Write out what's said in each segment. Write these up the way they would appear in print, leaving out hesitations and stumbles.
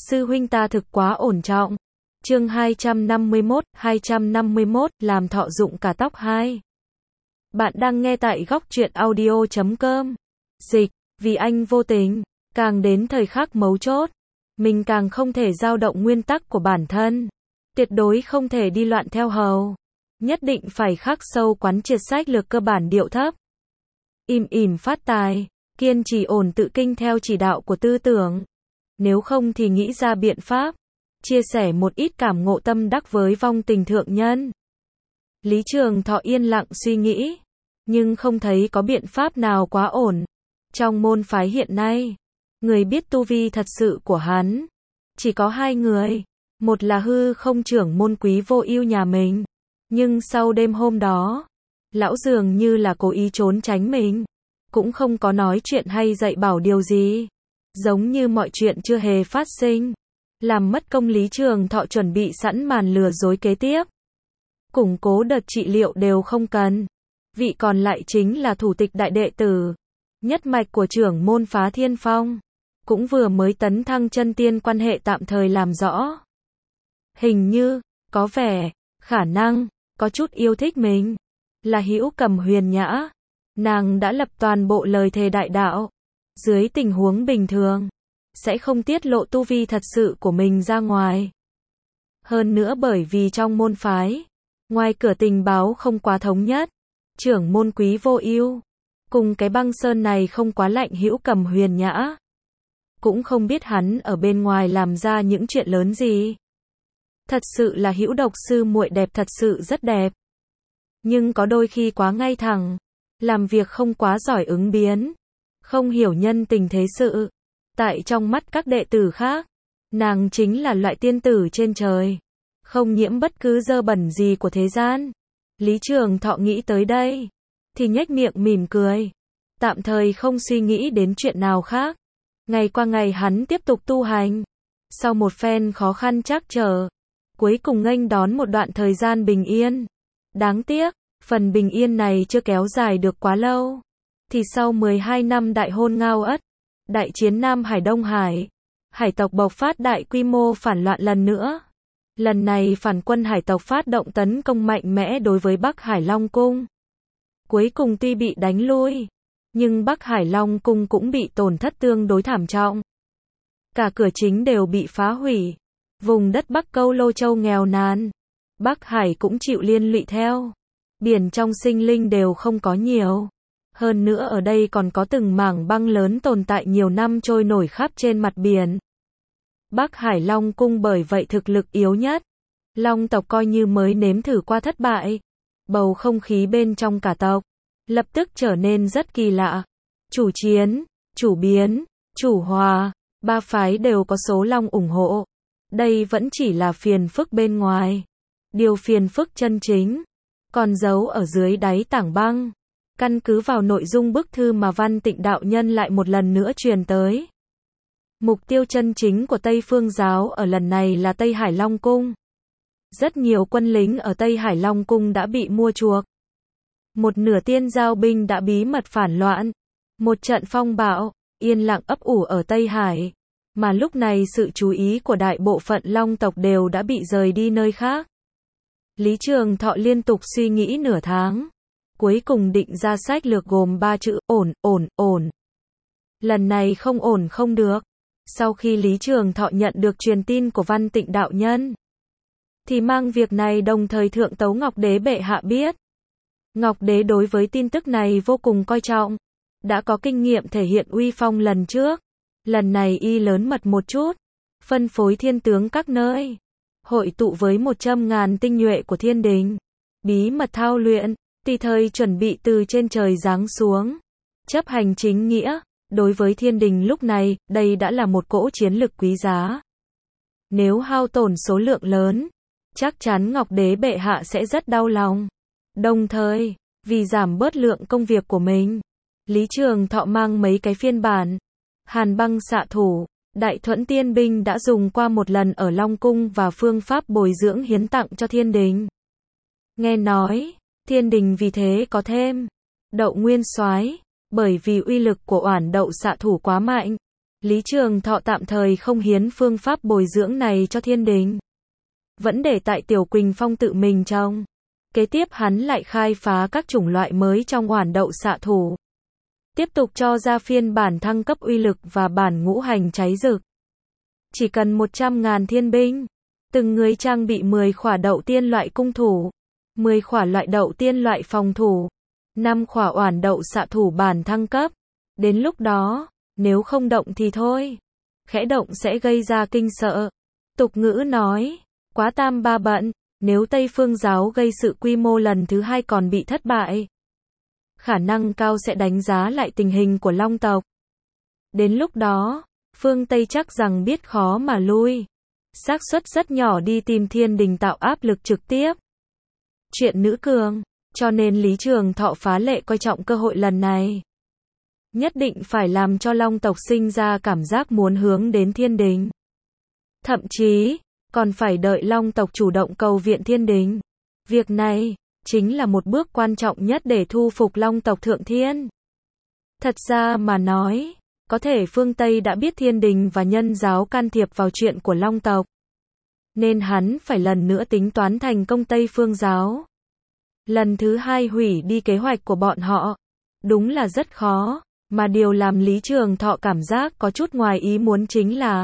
Sư huynh ta thực quá ổn trọng. Chương 251, làm thọ dụng cả tóc 2. Bạn đang nghe tại góc truyện audio.com. Dịch, vì anh vô tình, càng đến thời khắc mấu chốt, mình càng không thể dao động nguyên tắc của bản thân. Tuyệt đối không thể đi loạn theo hầu. Nhất định phải khắc sâu quán triệt sách lược cơ bản điệu thấp. Im ỉm phát tài, kiên trì ổn tự kinh theo chỉ đạo của tư tưởng. Nếu không thì nghĩ ra biện pháp, chia sẻ một ít cảm ngộ tâm đắc với vong tình thượng nhân. Lý Trường Thọ yên lặng suy nghĩ, nhưng không thấy có biện pháp nào quá ổn. Trong môn phái hiện nay, người biết tu vi thật sự của hắn chỉ có 2 người. Một là hư không trưởng môn Quý Vô Ưu nhà mình, nhưng sau đêm hôm đó, lão dường như là cố ý trốn tránh mình, cũng không có nói chuyện hay dạy bảo điều gì, giống như mọi chuyện chưa hề phát sinh, làm mất công Lý Trường Thọ chuẩn bị sẵn màn lừa dối kế tiếp. Củng cố đợt trị liệu đều không cần. Vị còn lại chính là thủ tịch đại đệ tử, nhất mạch của trưởng môn Phá Thiên Phong, cũng vừa mới tấn thăng chân tiên, quan hệ tạm thời làm rõ. Hình như, có vẻ, khả năng, có chút yêu thích mình, là Hữu Cầm Huyền Nhã. Nàng đã lập toàn bộ lời thề đại đạo. Dưới tình huống bình thường, sẽ không tiết lộ tu vi thật sự của mình ra ngoài. Hơn nữa bởi vì trong môn phái, ngoài cửa tình báo không quá thống nhất, trưởng môn Quý Vô Ưu cùng cái băng sơn này không quá lạnh Hữu Cầm Huyền Nhã, cũng không biết hắn ở bên ngoài làm ra những chuyện lớn gì. Thật sự là Hữu Độc sư muội đẹp, thật sự rất đẹp. Nhưng có đôi khi quá ngay thẳng, làm việc không quá giỏi ứng biến, không hiểu nhân tình thế sự. Tại trong mắt các đệ tử khác, nàng chính là loại tiên tử trên trời, không nhiễm bất cứ dơ bẩn gì của thế gian. Lý Trường Thọ nghĩ tới đây, thì nhếch miệng mỉm cười, tạm thời không suy nghĩ đến chuyện nào khác. Ngày qua ngày hắn tiếp tục tu hành, sau một phen khó khăn trắc trở, cuối cùng nghênh đón một đoạn thời gian bình yên. Đáng tiếc, phần bình yên này chưa kéo dài được quá lâu, thì sau 12 năm đại hôn Ngao Ất, đại chiến Nam Hải Đông Hải, hải tộc bộc phát đại quy mô phản loạn lần nữa. Lần này phản quân hải tộc phát động tấn công mạnh mẽ đối với Bắc Hải Long Cung. Cuối cùng tuy bị đánh lui, nhưng Bắc Hải Long Cung cũng bị tổn thất tương đối thảm trọng. Cả cửa chính đều bị phá hủy. Vùng đất Bắc Câu Lô Châu nghèo nàn, Bắc Hải cũng chịu liên lụy theo. Biển trong sinh linh đều không có nhiều. Hơn nữa ở đây còn có từng mảng băng lớn tồn tại nhiều năm trôi nổi khắp trên mặt biển. Bắc Hải Long Cung bởi vậy thực lực yếu nhất. Long tộc coi như mới nếm thử qua thất bại. Bầu không khí bên trong cả tộc lập tức trở nên rất kỳ lạ. Chủ chiến, chủ biến, chủ hòa, ba phái đều có số long ủng hộ. Đây vẫn chỉ là phiền phức bên ngoài. Điều phiền phức chân chính còn giấu ở dưới đáy tảng băng. Căn cứ vào nội dung bức thư mà Văn Tịnh đạo nhân lại một lần nữa truyền tới, mục tiêu chân chính của Tây Phương giáo ở lần này là Tây Hải Long Cung. Rất nhiều quân lính ở Tây Hải Long Cung đã bị mua chuộc. Một nửa tiên giao binh đã bí mật phản loạn. Một trận phong bạo yên lặng ấp ủ ở Tây Hải, mà lúc này sự chú ý của đại bộ phận Long tộc đều đã bị rời đi nơi khác. Lý Trường Thọ liên tục suy nghĩ nửa tháng, cuối cùng định ra sách lược gồm 3 chữ: ổn, ổn, ổn. Lần này không ổn không được. Sau khi Lý Trường Thọ nhận được truyền tin của Văn Tịnh đạo nhân, thì mang việc này đồng thời thượng tấu Ngọc Đế bệ hạ biết. Ngọc Đế đối với tin tức này vô cùng coi trọng, đã có kinh nghiệm thể hiện uy phong lần trước. Lần này y lớn mật một chút, phân phối thiên tướng các nơi, hội tụ với 100.000 tinh nhuệ của thiên đình, bí mật thao luyện, tùy thời chuẩn bị từ trên trời giáng xuống, chấp hành chính nghĩa. Đối với thiên đình lúc này, đây đã là một cỗ chiến lực quý giá. Nếu hao tổn số lượng lớn, chắc chắn Ngọc Đế bệ hạ sẽ rất đau lòng. Đồng thời, vì giảm bớt lượng công việc của mình, Lý Trường Thọ mang mấy cái phiên bản Hàn Băng Xạ Thủ, Đại Thuẫn Tiên Binh đã dùng qua một lần ở Long Cung và phương pháp bồi dưỡng hiến tặng cho thiên đình. Nghe nói, thiên đình vì thế có thêm Đậu Nguyên Soái, bởi vì uy lực của Oản Đậu Xạ Thủ quá mạnh, Lý Trường Thọ tạm thời không hiến phương pháp bồi dưỡng này cho thiên đình. Vẫn để tại Tiểu Quỳnh Phong tự mình trông. Kế tiếp hắn lại khai phá các chủng loại mới trong Oản Đậu xạ thủ. Tiếp tục cho ra phiên bản thăng cấp uy lực và bản ngũ hành cháy rực. Chỉ cần 100.000 thiên binh, từng người trang bị 10 khỏa đậu tiên loại cung thủ, 10 khỏa loại đậu tiên loại phòng thủ, 5 khỏa Oản Đậu xạ thủ bản thăng cấp. Đến lúc đó, nếu không động thì thôi. Khẽ động sẽ gây ra kinh sợ. Tục ngữ nói, quá tam ba bận, nếu Tây Phương giáo gây sự quy mô lần thứ 2 còn bị thất bại, khả năng cao sẽ đánh giá lại tình hình của Long tộc. Đến lúc đó, phương Tây chắc rằng biết khó mà lui. Xác suất rất nhỏ đi tìm thiên đình tạo áp lực trực tiếp. Chuyện nữ cường, cho nên Lý Trường Thọ phá lệ coi trọng cơ hội lần này. Nhất định phải làm cho Long tộc sinh ra cảm giác muốn hướng đến thiên đình. Thậm chí, còn phải đợi Long tộc chủ động cầu viện thiên đình. Việc này, chính là một bước quan trọng nhất để thu phục Long tộc thượng thiên. Thật ra mà nói, có thể phương Tây đã biết thiên đình và nhân giáo can thiệp vào chuyện của Long tộc. Nên hắn phải lần nữa tính toán thành công Tây Phương giáo. Lần thứ 2 hủy đi kế hoạch của bọn họ. Đúng là rất khó, mà điều làm Lý Trường Thọ cảm giác có chút ngoài ý muốn chính là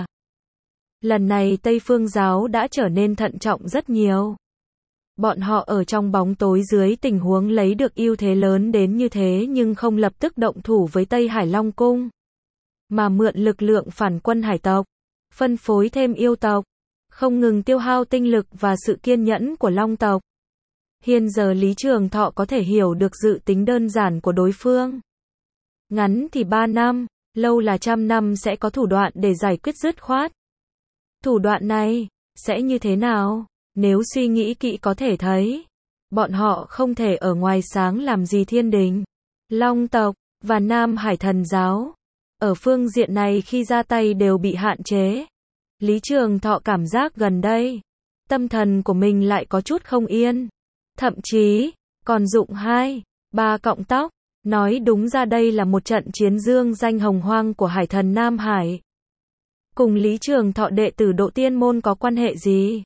lần này Tây Phương giáo đã trở nên thận trọng rất nhiều. Bọn họ ở trong bóng tối dưới tình huống lấy được ưu thế lớn đến như thế nhưng không lập tức động thủ với Tây Hải Long Cung, mà mượn lực lượng phản quân hải tộc, phân phối thêm yêu tộc, không ngừng tiêu hao tinh lực và sự kiên nhẫn của Long tộc. Hiện giờ Lý Trường Thọ có thể hiểu được dự tính đơn giản của đối phương. Ngắn thì 3 năm, lâu là 100 năm sẽ có thủ đoạn để giải quyết dứt khoát. Thủ đoạn này sẽ như thế nào? Nếu suy nghĩ kỹ có thể thấy, bọn họ không thể ở ngoài sáng làm gì thiên đình, Long tộc và Nam Hải Thần giáo. Ở phương diện này khi ra tay đều bị hạn chế. Lý Trường Thọ cảm giác gần đây, tâm thần của mình lại có chút không yên. Thậm chí, còn dụng 2-3 cọng tóc. Nói đúng ra đây là một trận chiến dương danh hồng hoang của Hải Thần Nam Hải. Cùng Lý Trường Thọ đệ tử Độ Tiên môn có quan hệ gì?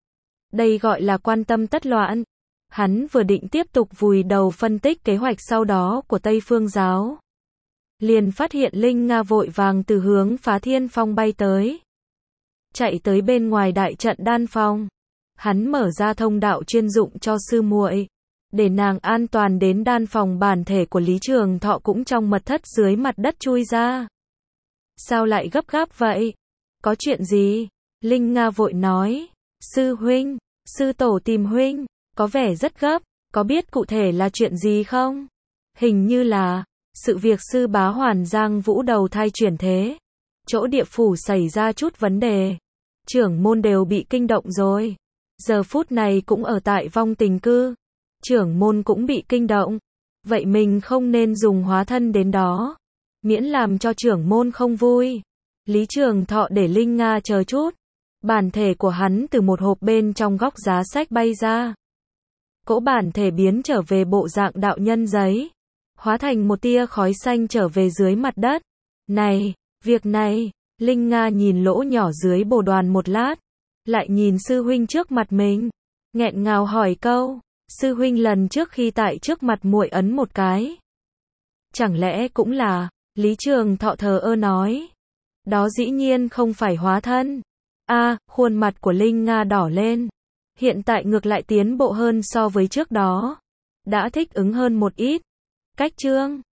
Đây gọi là quan tâm tất loạn. Hắn vừa định tiếp tục vùi đầu phân tích kế hoạch sau đó của Tây Phương giáo. Liền phát hiện Linh Nga vội vàng từ hướng Phá Thiên Phong bay tới. Chạy tới bên ngoài đại trận đan phong. Hắn mở ra thông đạo chuyên dụng cho sư muội, để nàng an toàn đến đan phòng. Bản thể của Lý Trường Thọ cũng trong mật thất dưới mặt đất chui ra. Sao lại gấp gáp vậy? Có chuyện gì? Linh Nga vội nói. Sư huynh, sư tổ tìm huynh, có vẻ rất gấp, có biết cụ thể là chuyện gì không? Hình như là sự việc sư bá Hoàn Giang Vũ đầu thai chuyển thế. Chỗ địa phủ xảy ra chút vấn đề. Trưởng môn đều bị kinh động rồi. Giờ phút này cũng ở tại Vong Tình Cư. Trưởng môn cũng bị kinh động. Vậy mình không nên dùng hóa thân đến đó, miễn làm cho trưởng môn không vui. Lý Trường Thọ để Linh Nga chờ chút. Bản thể của hắn từ một hộp bên trong góc giá sách bay ra. Cỗ bản thể biến trở về bộ dạng đạo nhân giấy, hóa thành một tia khói xanh trở về dưới mặt đất. Này, việc này, Linh Nga nhìn lỗ nhỏ dưới bồ đoàn một lát, lại nhìn sư huynh trước mặt mình, nghẹn ngào hỏi câu, sư huynh lần trước khi tại trước mặt muội ấn một cái, chẳng lẽ cũng là? Lý Trường Thọ thờ ơ nói, đó dĩ nhiên không phải hóa thân. Khuôn mặt của Linh Nga đỏ lên, hiện tại ngược lại tiến bộ hơn so với trước đó, đã thích ứng hơn một ít. Cách chương